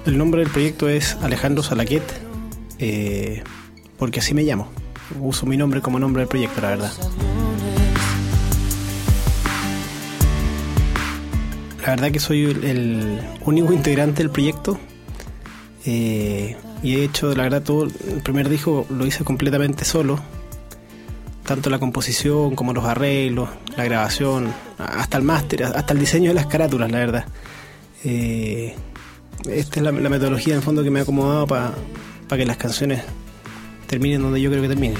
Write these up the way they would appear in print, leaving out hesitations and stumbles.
El nombre del proyecto es Alejandro Salaquet, porque así me llamo. Uso mi nombre como nombre del proyecto, la verdad. La verdad que soy el único integrante del proyecto, y he hecho, la verdad, todo el primer disco lo hice completamente solo, tanto la composición como los arreglos, la grabación, hasta el máster, hasta el diseño de las carátulas, la verdad. Esta es la metodología en el fondo que me ha acomodado para que las canciones terminen donde yo creo que terminen.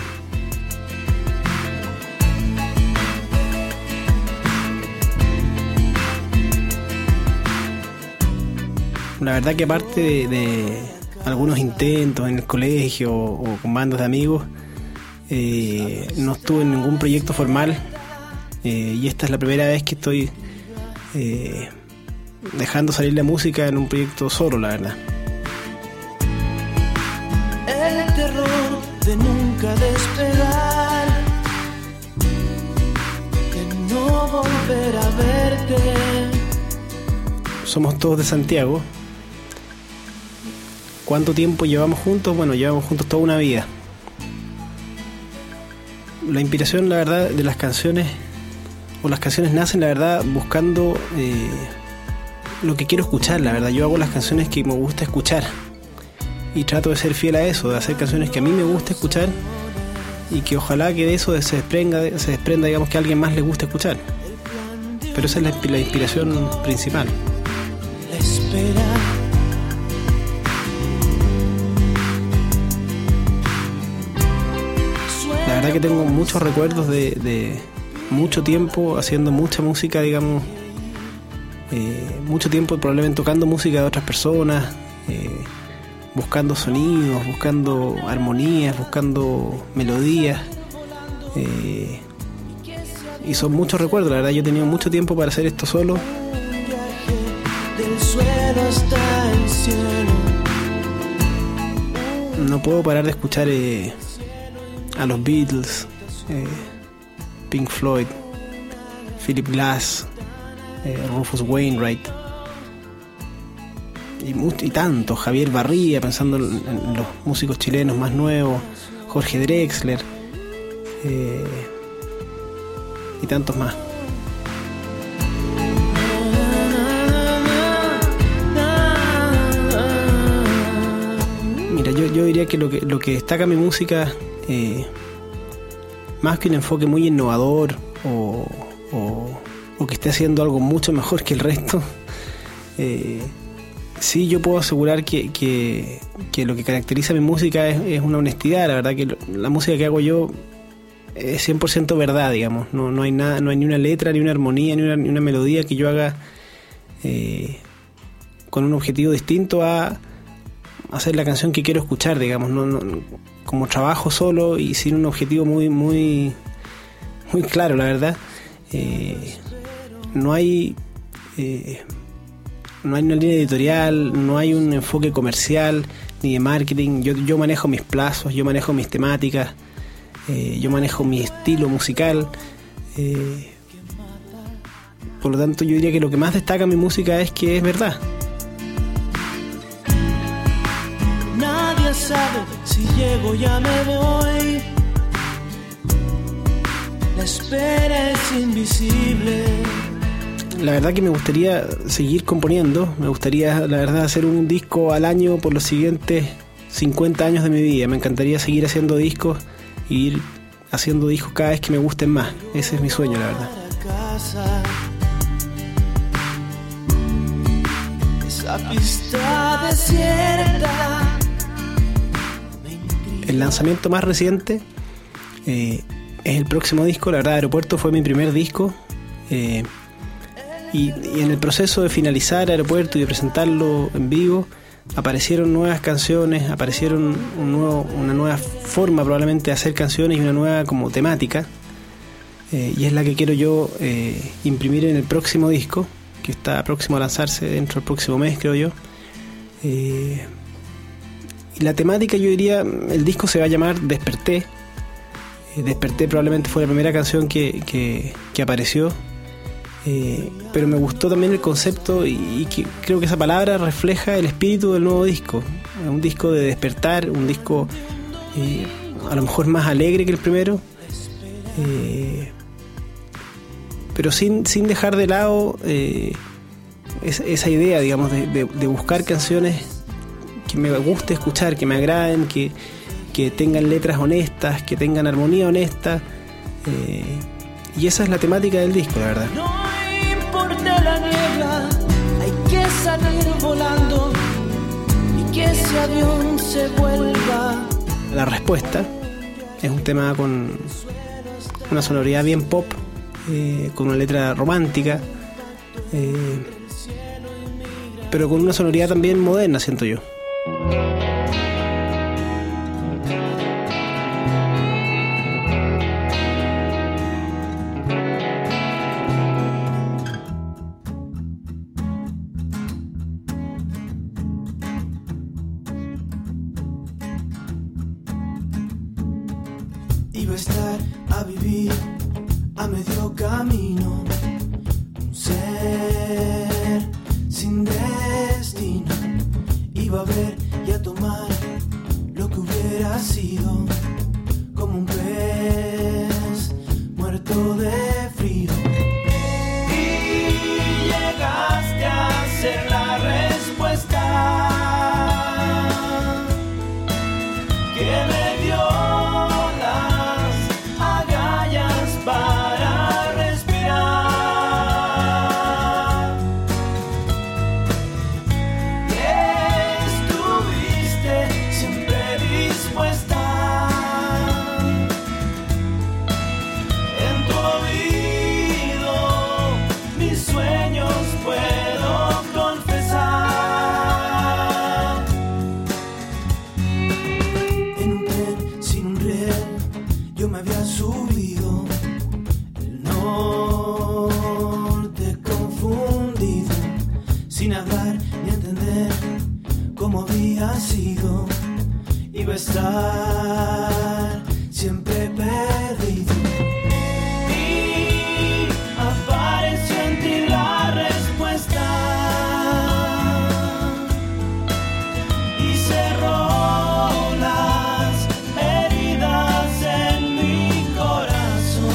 La verdad que aparte de algunos intentos en el colegio o con bandas de amigos, no estuve en ningún proyecto formal, y esta es la primera vez que estoy dejando salir la música en un proyecto solo, la verdad. El terror de nunca despegar, de no volver a verte. Somos todos de Santiago. ¿Cuánto tiempo llevamos juntos? Bueno, llevamos juntos toda una vida. La inspiración, la verdad, de las canciones, o las canciones nacen, la verdad, buscando lo que quiero escuchar, la verdad. Yo hago las canciones que me gusta escuchar y trato de ser fiel a eso, de hacer canciones que a mí me gusta escuchar y que ojalá que de eso se desprenda, digamos, que a alguien más le guste escuchar. Pero esa es la inspiración principal. La espera. La verdad que tengo muchos recuerdos de mucho tiempo haciendo mucha música, digamos, mucho tiempo probablemente tocando música de otras personas, buscando sonidos, buscando armonías, buscando melodías, y son muchos recuerdos. La verdad, yo he tenido mucho tiempo para hacer esto solo. Del suelo hasta el cielo. No puedo parar de escuchar a los Beatles, Pink Floyd, Philip Glass, Rufus Wainwright y tanto, Javier Barría, pensando en los músicos chilenos más nuevos, Jorge Drexler, y tantos más. Mira, yo diría que lo que destaca mi música, más que un enfoque muy innovador o que esté haciendo algo mucho mejor que el resto, sí, yo puedo asegurar que lo que caracteriza mi música es una honestidad. La verdad que la música que hago yo es 100% verdad, digamos. No hay nada, no hay ni una letra, ni una armonía, ni una melodía que yo haga con un objetivo distinto a hacer la canción que quiero escuchar, digamos. No, como trabajo solo y sin un objetivo muy claro, la verdad. No hay una línea editorial, no hay un enfoque comercial ni de marketing. Yo manejo mis plazos, yo manejo mis temáticas, yo manejo mi estilo musical, por lo tanto yo diría que lo que más destaca mi música es que es verdad. Nadie sabe si llego ya me voy. La espera es invisible. La verdad que me gustaría seguir componiendo. Me gustaría, la verdad, hacer un disco al año por los siguientes 50 años de mi vida. Me encantaría seguir haciendo discos y ir haciendo discos cada vez que me gusten más. Ese es mi sueño, la verdad. Esa pista desierta. El lanzamiento más reciente es el próximo disco. La verdad, Aeropuerto fue mi primer disco, y en el proceso de finalizar Aeropuerto y de presentarlo en vivo aparecieron nuevas canciones, aparecieron una nueva forma probablemente de hacer canciones y una nueva como temática, y es la que quiero yo imprimir en el próximo disco, que está próximo a lanzarse dentro del próximo mes, creo yo. Y la temática, yo diría, el disco se va a llamar Desperté. Desperté probablemente fue la primera canción que apareció, pero me gustó también el concepto y creo que esa palabra refleja el espíritu del nuevo disco. Es un disco de despertar, un disco a lo mejor más alegre que el primero, pero sin dejar de lado esa idea, digamos, de buscar canciones que me guste escuchar, que me agraden, que tengan letras honestas, que tengan armonía honesta, y esa es la temática del disco, la verdad. No importa la niebla, hay que salir volando y que ese avión se vuelva. La respuesta es un tema con una sonoridad bien pop, con una letra romántica, pero con una sonoridad también moderna, siento yo. Iba a estar a vivir a medio camino, un ser sin destino. Iba a ver y a tomar lo que hubiera sido, como un pez muerto de frío. Y llegaste a ser la respuesta que me dio para respirar. Estuviste siempre dispuesta. En tu oído mis sueños puedo confesar. En un tren sin un riel yo me había subido, norte confundido, sin hablar ni entender cómo había sido. Iba a estar siempre perdido. Y apareció en ti la respuesta y cerró las heridas en mi corazón.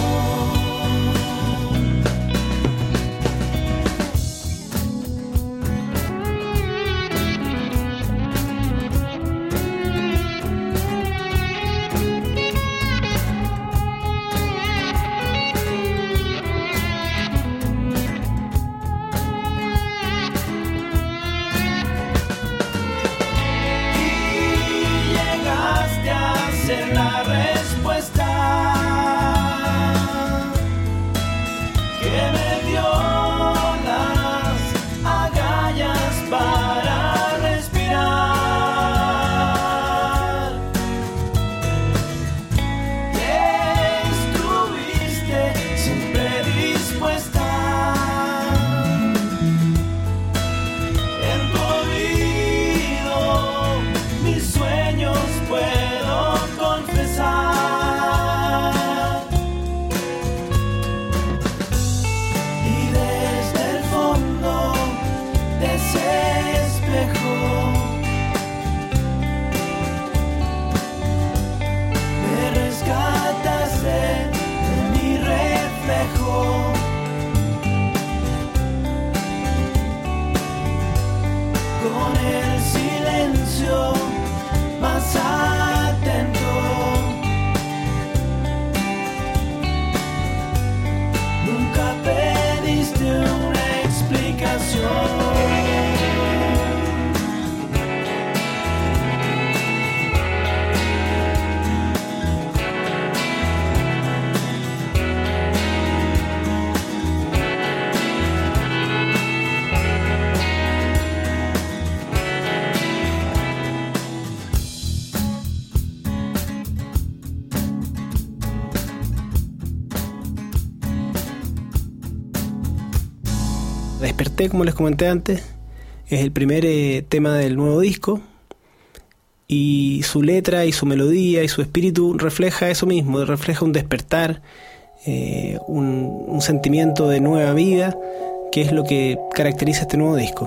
La respuesta que me dio las agallas para respirar. Estuviste siempre dispuesta. En tu oído mis sueños puedo confesar. Y desde el fondo de ese espejo me rescataste de mi reflejo. Con el silencio más atento, nunca pediste una explicación. Desperté, como les comenté antes, es el primer tema del nuevo disco, y su letra y su melodía y su espíritu refleja eso mismo, refleja un despertar, un sentimiento de nueva vida, que es lo que caracteriza este nuevo disco.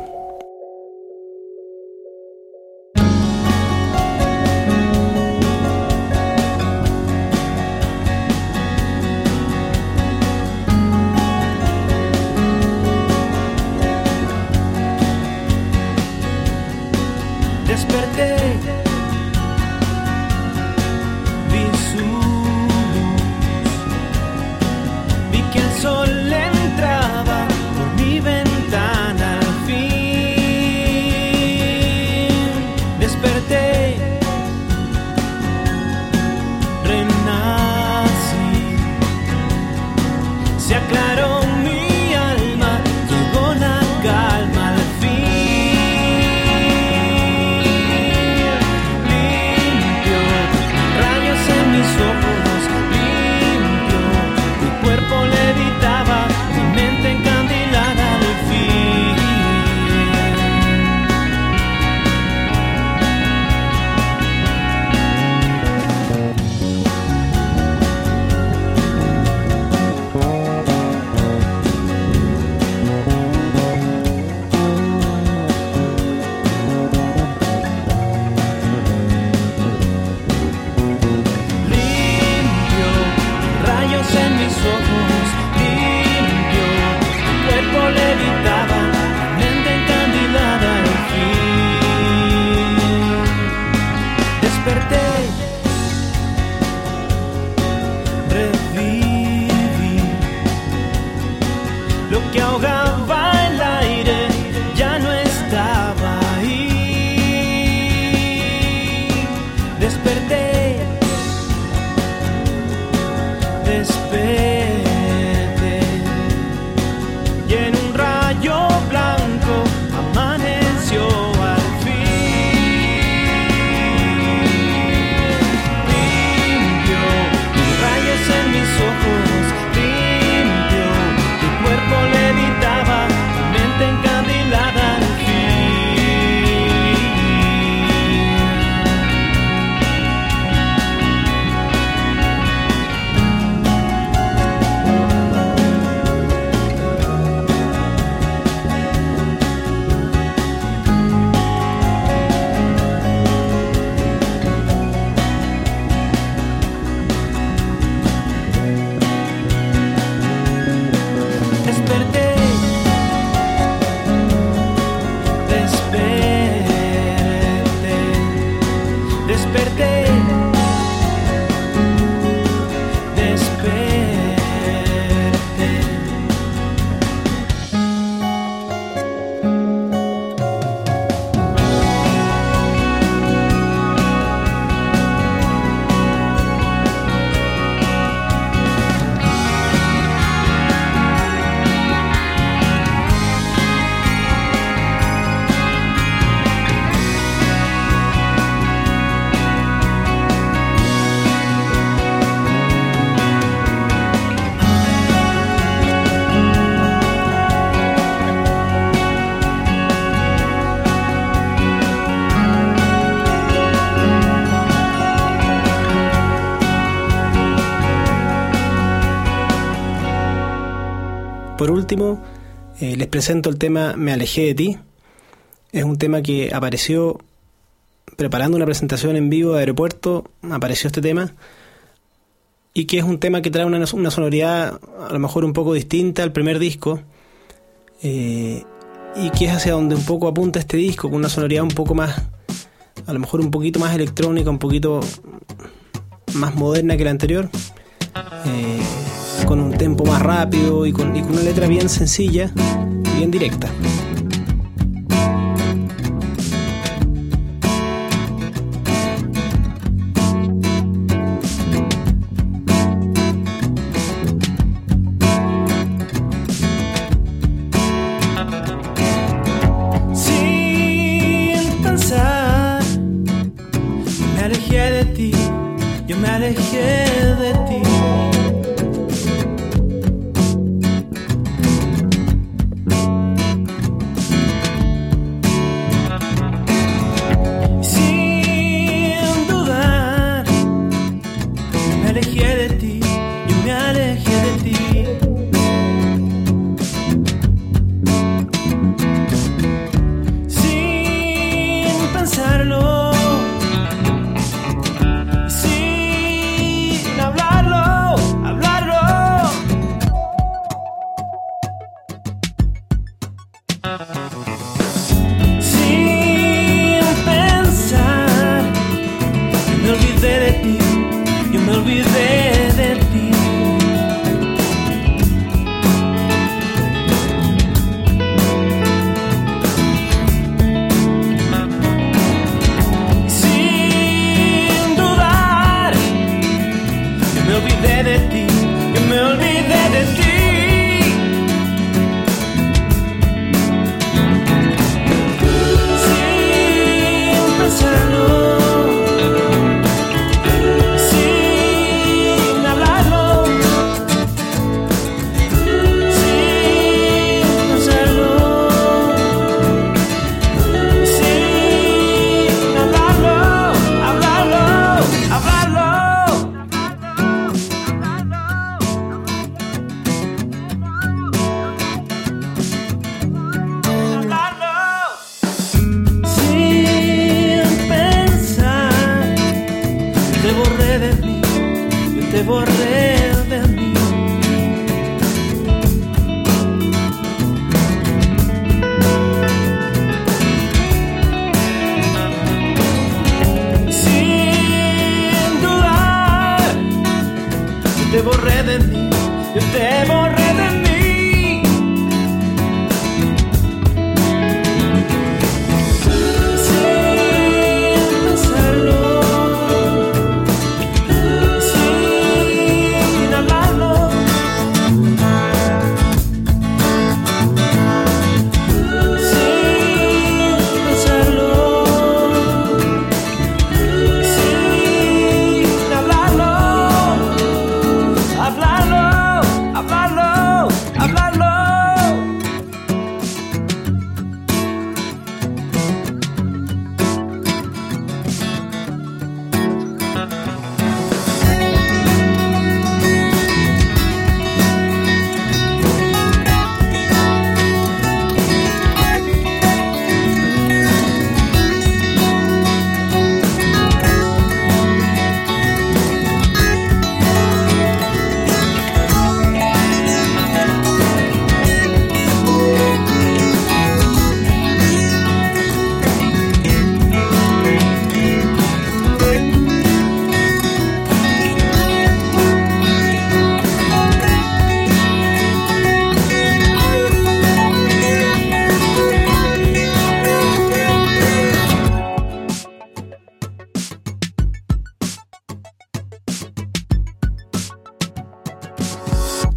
Desperté, vi su luz, vi que el sol entraba por mi ventana al fin. Desperté, renací, se aclaró mi alma, llegó la calma al fin. Ojos limpio, mi cuerpo levitaba, mi mente encandilada al fin. En mis ojos limpio, mi cuerpo levitaba, mi mente encandilada al fin. Desperté, reviví, lo que ahogaba el aire ya no estaba ahí. Desperté, desperté, y en un rayo blanco amaneció al fin. Limpio, rayos en mis ojos, limpio, tu cuerpo levitaba, mi mente encandilada al Por último, les presento el tema Me alejé de ti. Es un tema que apareció preparando una presentación en vivo de Aeropuerto, apareció este tema, y que es un tema que trae una sonoridad a lo mejor un poco distinta al primer disco, y que es hacia donde un poco apunta este disco, con una sonoridad un poco más, a lo mejor un poquito más electrónica, un poquito más moderna que la anterior, con un tempo más rápido y con una letra bien sencilla y bien directa. Sin pensar, me alejé de ti, yo me alejé de ti. Me alejé de ti, yo me alejé de ti.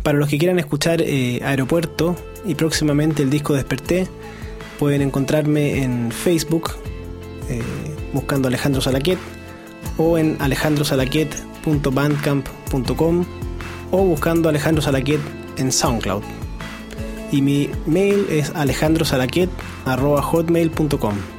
Para los que quieran escuchar Aeropuerto y próximamente el disco Desperté, pueden encontrarme en Facebook buscando Alejandro Salaquet, o en alejandrosalaquet.bandcamp.com, o buscando Alejandro Salaquet en SoundCloud. Y mi mail es alejandrosalaquet@hotmail.com.